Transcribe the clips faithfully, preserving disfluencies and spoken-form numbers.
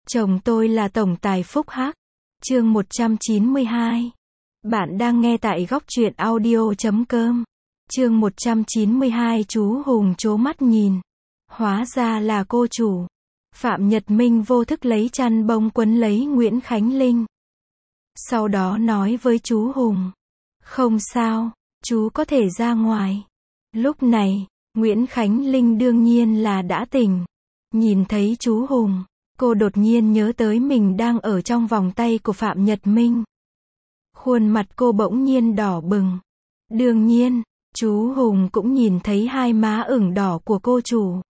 Chồng tôi là tổng tài phúc hắc. Chương một trăm chín mươi hai. Bạn đang nghe tại góc truyện audio chấm com. Chương một trăm chín mươi hai. Chú Hùng trố mắt nhìn. Hóa ra là cô chủ. Phạm Nhật Minh vô thức lấy chăn bông quấn lấy Nguyễn Khánh Linh. Sau đó nói với chú Hùng. Không sao, chú có thể ra ngoài. Lúc này, Nguyễn Khánh Linh đương nhiên là đã tỉnh. Nhìn thấy chú Hùng, cô đột nhiên nhớ tới mình đang ở trong vòng tay của Phạm Nhật Minh. Khuôn mặt cô bỗng nhiên đỏ bừng. Đương nhiên, chú Hùng cũng nhìn thấy hai má ửng đỏ của cô chủ.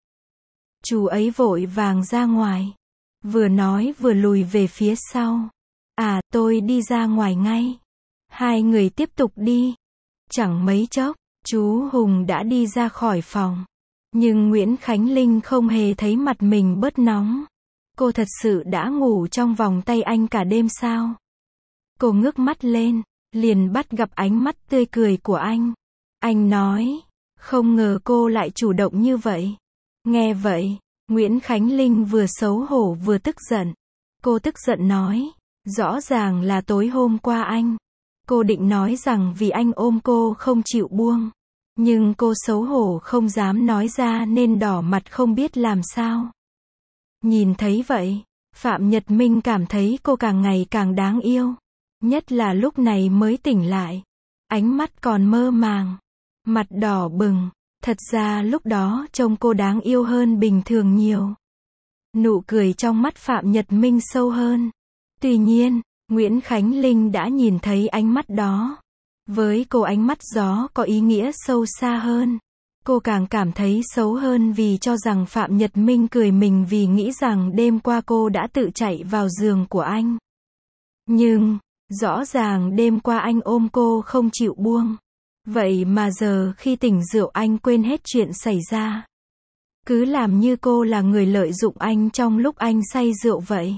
Chú ấy vội vàng ra ngoài. Vừa nói vừa lùi về phía sau. À, tôi đi ra ngoài ngay. Hai người tiếp tục đi. Chẳng mấy chốc, chú Hùng đã đi ra khỏi phòng. Nhưng Nguyễn Khánh Linh không hề thấy mặt mình bớt nóng. Cô thật sự đã ngủ trong vòng tay anh cả đêm sao? Cô ngước mắt lên, liền bắt gặp ánh mắt tươi cười của anh. Anh nói, không ngờ cô lại chủ động như vậy. Nghe vậy, Nguyễn Khánh Linh vừa xấu hổ vừa tức giận. Cô tức giận nói, rõ ràng là tối hôm qua anh. Cô định nói rằng vì anh ôm cô không chịu buông. Nhưng cô xấu hổ không dám nói ra nên đỏ mặt không biết làm sao. Nhìn thấy vậy, Phạm Nhật Minh cảm thấy cô càng ngày càng đáng yêu. Nhất là lúc này mới tỉnh lại. Ánh mắt còn mơ màng. Mặt đỏ bừng. Thật ra lúc đó trông cô đáng yêu hơn bình thường nhiều. Nụ cười trong mắt Phạm Nhật Minh sâu hơn. Tuy nhiên, Nguyễn Khánh Linh đã nhìn thấy ánh mắt đó. Với cô ánh mắt gió có ý nghĩa sâu xa hơn. Cô càng cảm thấy xấu hơn vì cho rằng Phạm Nhật Minh cười mình vì nghĩ rằng đêm qua cô đã tự chạy vào giường của anh. Nhưng, rõ ràng đêm qua anh ôm cô không chịu buông. Vậy mà giờ khi tỉnh rượu anh quên hết chuyện xảy ra. Cứ làm như cô là người lợi dụng anh trong lúc anh say rượu vậy.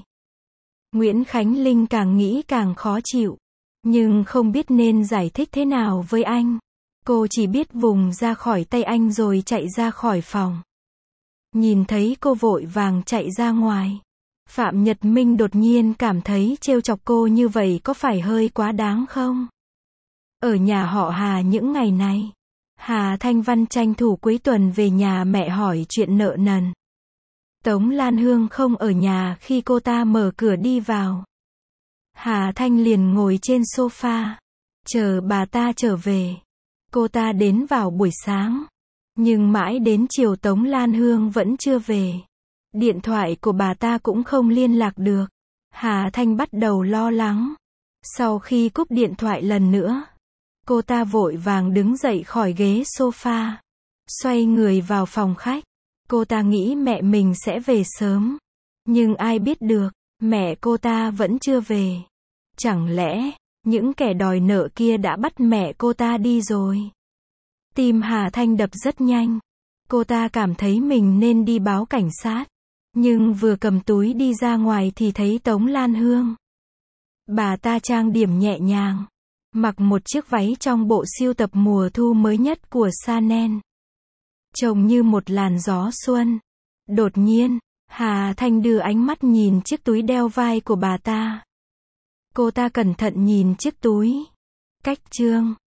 Nguyễn Khánh Linh càng nghĩ càng khó chịu. Nhưng không biết nên giải thích thế nào với anh. Cô chỉ biết vùng ra khỏi tay anh rồi chạy ra khỏi phòng. Nhìn thấy cô vội vàng chạy ra ngoài. Phạm Nhật Minh đột nhiên cảm thấy trêu chọc cô như vậy có phải hơi quá đáng không? Ở nhà họ Hà những ngày này, Hà Thanh Văn tranh thủ cuối tuần về nhà mẹ hỏi chuyện nợ nần. Tống Lan Hương không ở nhà khi cô ta mở cửa đi vào. Hà Thanh liền ngồi trên sofa, chờ bà ta trở về. Cô ta đến vào buổi sáng, nhưng mãi đến chiều Tống Lan Hương vẫn chưa về. Điện thoại của bà ta cũng không liên lạc được. Hà Thanh bắt đầu lo lắng. Sau khi cúp điện thoại lần nữa, cô ta vội vàng đứng dậy khỏi ghế sofa, xoay người vào phòng khách. Cô ta nghĩ mẹ mình sẽ về sớm. Nhưng ai biết được, mẹ cô ta vẫn chưa về. Chẳng lẽ, những kẻ đòi nợ kia đã bắt mẹ cô ta đi rồi? Tim Hà Thanh đập rất nhanh. Cô ta cảm thấy mình nên đi báo cảnh sát. Nhưng vừa cầm túi đi ra ngoài thì thấy Tống Lan Hương. Bà ta trang điểm nhẹ nhàng. Mặc một chiếc váy trong bộ sưu tập mùa thu mới nhất của Chanel. Trông như một làn gió xuân. Đột nhiên, Hà Thanh đưa ánh mắt nhìn chiếc túi đeo vai của bà ta. Cô ta cẩn thận nhìn chiếc túi. Cách chương